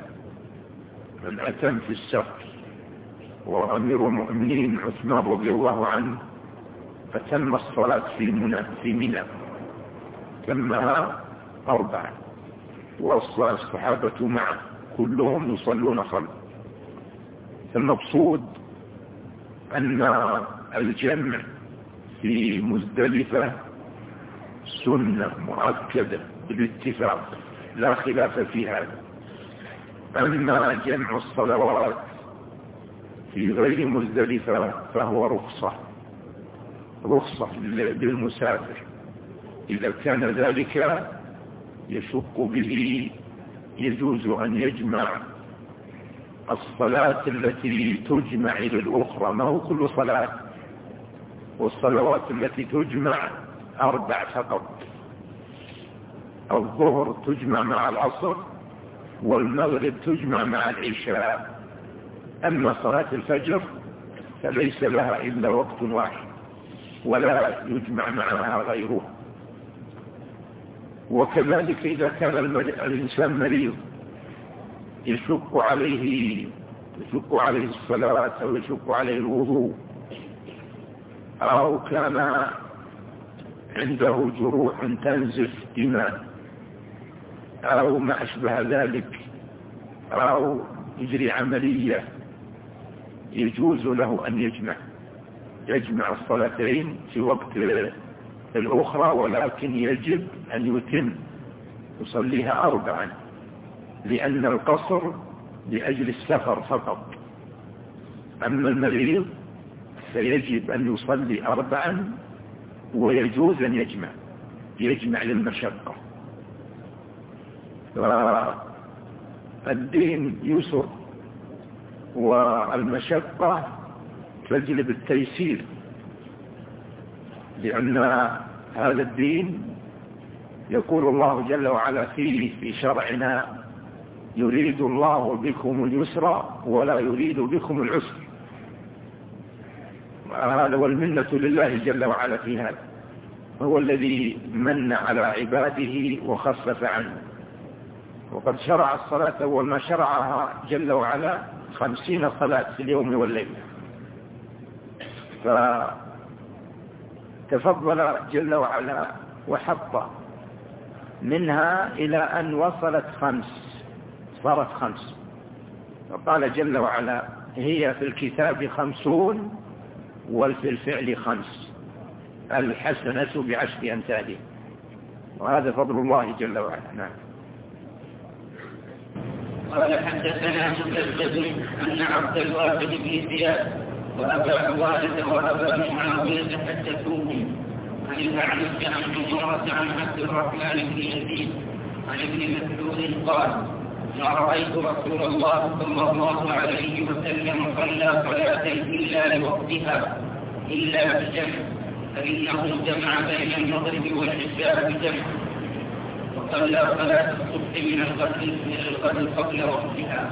أتم في السفر، وأمير المؤمنين عثمان رضي الله عنه فتم الصلاة في منى تمها 4، وصلى الصحابة معه كلهم يصلون صلاة. المقصود أن الجمع في مزدلفة سنة مؤكدة بالاتفاق لا خلاف في هذا. أما جمع الصلوات في غير مزدلفة فهو رخصة للمسافر إذا كان ذلك يشق به، يجوز أن يجمع الصلاة التي تجمع إلى الأخرى، ما هو كل صلاة، والصلوات التي تجمع 4 فقط. الظهر تجمع مع العصر، والمغرب تجمع مع العشاء. أما صلاة الفجر فليس لها إلا وقت واحد ولا يجمع معها غيره. وكذلك إذا كان الإنسان مريض يشق عليه الصلاة أو يشق عليه الوضوء، أو كان عنده جروح تنزف دماء أو ما أشبه ذلك، أو يجري عملية، يجوز له أن يجمع الصلاتين في وقت الأخرى، ولكن يجب أن يصليها 4، لأن القصر لأجل السفر فقط. أما المريض فيجب أن يصلي 4، ويجوز أن يجمع للمشقة. الدين يسر، والمشقة تجلب التيسير، لأن هذا الدين يقول الله جل وعلا فيه في شرعنا: يريد الله بكم اليسر ولا يريد بكم العسر. هذا والمنة لله جل وعلا في هذا، هو الذي من على عباده وخفف عنه. وقد شرع الصلاة أول ما شرعها جل وعلا 50 صلاة في اليوم والليلة، فتفضل جل وعلا وحط منها إلى أن وصلت 5، صارت 5. فقال جل وعلا: هي في الكتاب 50 وفي الفعل 5، الحسنة ب10 أمثالها. وهذا فضل الله جل وعلا. نعم. قال: حدثنا مسدد أن عبد الواحد بن زياد وأبا عوانة وأبا معاوية حدثوه عن الأعمش عن عمرة عن عبد الرحمن بن يزيد عن ابن مسعود قال: ما رأيت رسول الله صلى الله عليه وسلم صلى صلاة إلا لوقتها إلا بجمع، فإنه جمع بين المغرب والعشاء بجمع، وصلى صلاة الصبح من الغد قبل وقتها.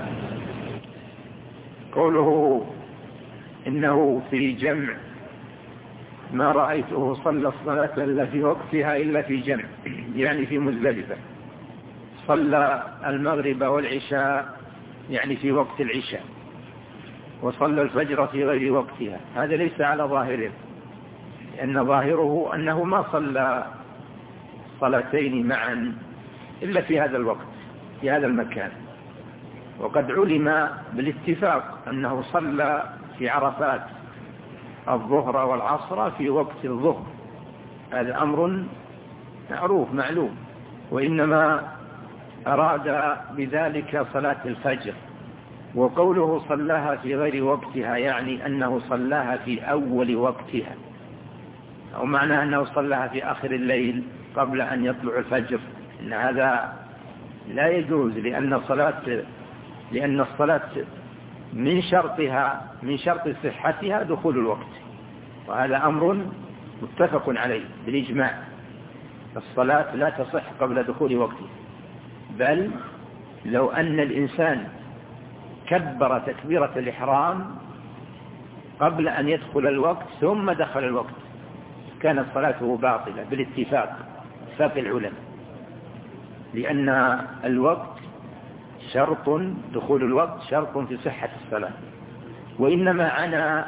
قوله إنه في جمع، ما رأيته صلى الصلاة إلا في وقتها إلا في جمع، يعني في مزدلفة. صلى المغرب والعشاء يعني في وقت العشاء، وصلى الفجر في غير وقتها. هذا ليس على ظاهره، لأن ظاهره أنه ما صلى صلاتين معا إلا في هذا الوقت في هذا المكان. وقد علم بالاتفاق أنه صلى في عرفات الظهر والعصر في وقت الظهر، هذا أمر معروف معلوم، وإنما أراد بذلك صلاة الفجر. وقوله صلاها في غير وقتها يعني أنه صلاها في أول وقتها، أو معنى أنه صلاها في آخر الليل قبل أن يطلع الفجر. إن هذا لا يجوز، لأن الصلاة من شرط صحتها دخول الوقت، وهذا أمر متفق عليه بالإجماع. الصلاة لا تصح قبل دخول وقتها، بل لو أن الإنسان كبر تكبيرة الإحرام قبل أن يدخل الوقت ثم دخل الوقت كانت صلاته باطلة بالاتفاق العلماء، لأن الوقت شرط، دخول الوقت شرط في صحة الصلاة. وإنما عنا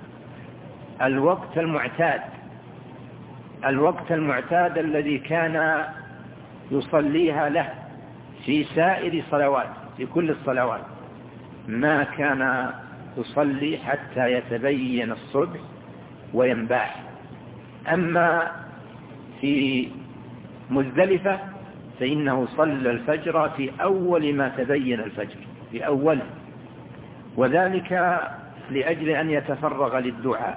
الوقت المعتاد الذي كان يصليها له في سائر صلوات، في كل الصلوات، ما كان يصلي حتى يتبين الصبح وينباح. أما في مزدلفة فإنه صلى الفجر في أول ما تبين الفجر، في أوله، وذلك لأجل أن يتفرغ للدعاء،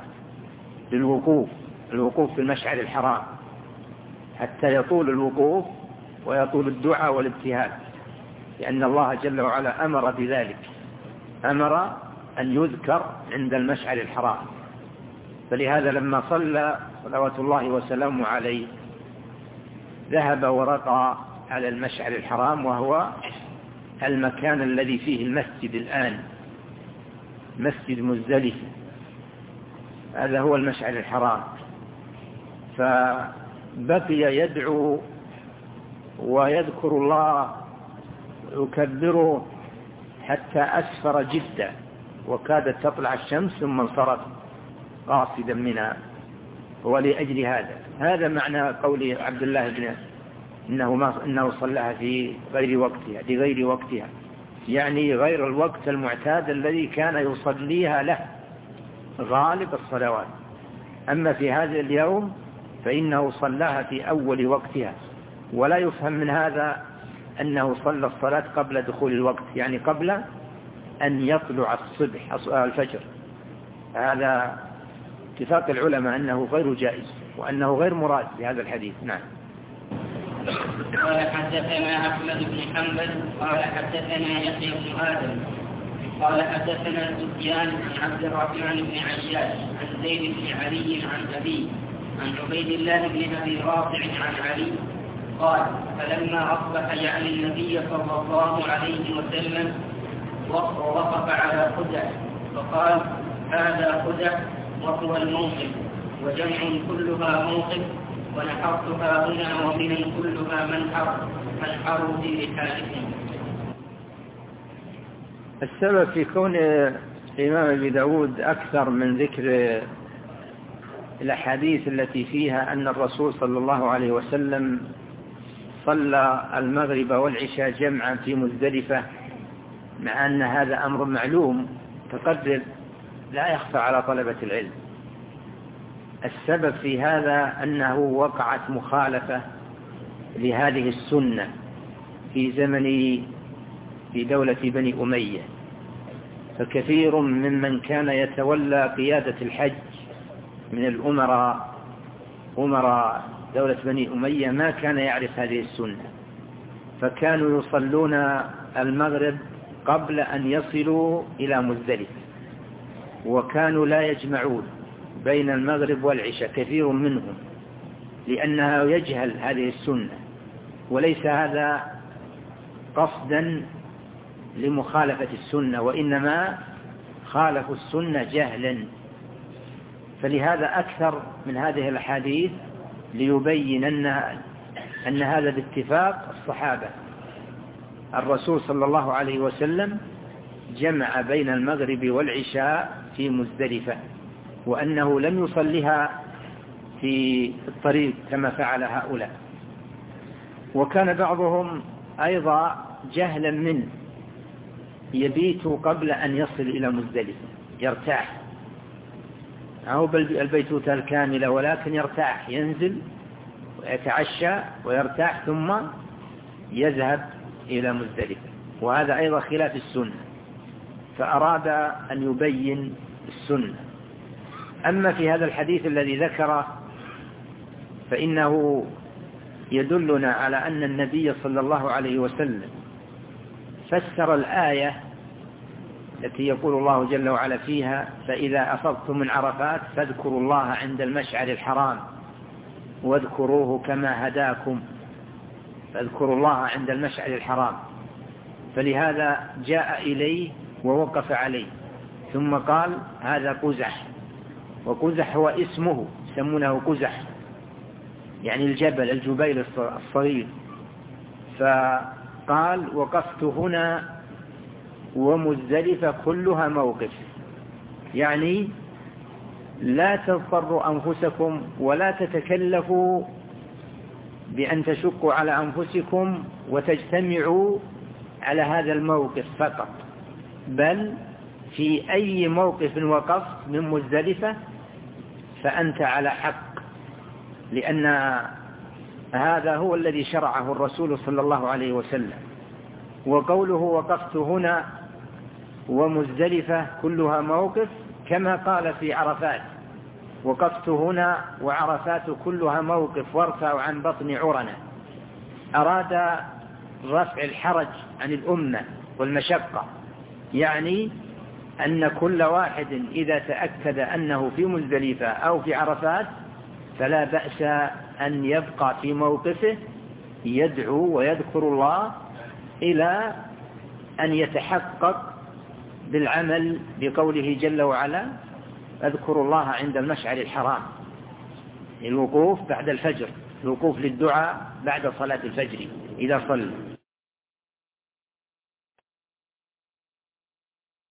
الوقوف في المشعر الحرام، حتى يطول الوقوف ويطول الدعاء والابتهال، لأن الله جل وعلا أمر بذلك، أمر أن يذكر عند المشعر الحرام. فلهذا لما صلى صلوات الله وسلامه عليه ذهب ورقى على المشعر الحرام، وهو المكان الذي فيه المسجد الآن، مسجد مزدلفة، هذا هو المشعر الحرام. فبقي يدعو ويذكر الله يكبره حتى أسفر جدا، وكادت تطلع الشمس ثم انصرف قاصدا منها. ولأجل هذا معنى قول عبد الله بن إنه صلىها في غير وقتها، لغير وقتها، يعني غير الوقت المعتاد الذي كان يصليها له غالب الصلوات. أما في هذا اليوم فإنه صلىها في أول وقتها، ولا يفهم من هذا أنه صلى الصلاة قبل دخول الوقت، يعني قبل أن يطلع الصبح الفجر. هذا اتفاق العلماء أنه غير جائز وأنه غير مراد بهذا الحديث. نعم. قال حدثنا أحمد بن حنبل قال حدثنا يحيى بن آدم قال حدثنا سفيان بن عبد الرحمن بن عياش عن زيد بن علي عن أبيه عن عبيد الله بن أبي رافع عن علي قال فلما أصبح يعني النبي صلى الله عليه وسلم وقف على قدح فقال هذا قدح وهو الموقف، وجمع كلها موقف، ونحرتها هنا ومن كلها منحر في رحالهم. السبب في كون الإمام أبي داود أكثر من ذكر الأحاديث التي فيها أن الرسول صلى الله عليه وسلم صلى المغرب والعشاء جمعا في مزدلفة، مع أن هذا أمر معلوم تقدر لا يخفى على طلبة العلم. السبب في هذا أنه وقعت مخالفة لهذه السنة في دولة بني أمية، فكثير ممن كان يتولى قيادة الحج من أمراء دولة بني أمية ما كان يعرف هذه السنة، فكانوا يصلون المغرب قبل أن يصلوا إلى مزدلفة، وكانوا لا يجمعون بين المغرب والعشاء كثير منهم، لأنها يجهل هذه السنة، وليس هذا قصدا لمخالفة السنة، وإنما خالفوا السنة جهلا. فلهذا أكثر من هذه الأحاديث ليبين أن هذا باتفاق الصحابة. الرسول صلى الله عليه وسلم جمع بين المغرب والعشاء في مزدلفة، وأنه لم يصلها في الطريق كما فعل هؤلاء. وكان بعضهم أيضا جهلا منه يبيت قبل أن يصل إلى مزدلفة، يرتاح، هو البيتوتة الكاملة، ولكن يرتاح، ينزل ويتعشى ويرتاح ثم يذهب إلى مزدلفة، وهذا أيضا خلاف السنة، فأراد أن يبين السنة. أما في هذا الحديث الذي ذكره فإنه يدلنا على أن النبي صلى الله عليه وسلم فسر الآية التي يقول الله جل وعلا فيها: فإذا أفضتم من عرفات فاذكروا الله عند المشعر الحرام واذكروه كما هداكم. فاذكروا الله عند المشعر الحرام، فلهذا جاء إليه ووقف عليه، ثم قال: هذا قزح. وقزح هو اسمه، يسمونه قزح يعني الجبل، الجبيل الصغير. فقال: وقفت هنا ومزدلفة كلها موقف، يعني لا تضطروا أنفسكم ولا تتكلفوا بأن تشقوا على أنفسكم وتجتمعوا على هذا الموقف فقط، بل في أي موقف وقفت من مزدلفة فأنت على حق، لأن هذا هو الذي شرعه الرسول صلى الله عليه وسلم. وقوله وقفت هنا ومزدلفة كلها موقف كما قال في عرفات: وقفت هنا وعرفات كلها موقف وارفع عن بطن عرنة. أراد رفع الحرج عن الأمة والمشقة، يعني أن كل واحد إذا تأكد أنه في مزدلفة أو في عرفات فلا بأس أن يبقى في موقفه يدعو ويذكر الله إلى أن يتحقق بالعمل بقوله جل وعلا: اذكروا الله عند المشعر الحرام. الوقوف بعد الفجر، الوقوف للدعاء بعد صلاة الفجر إذا صلى.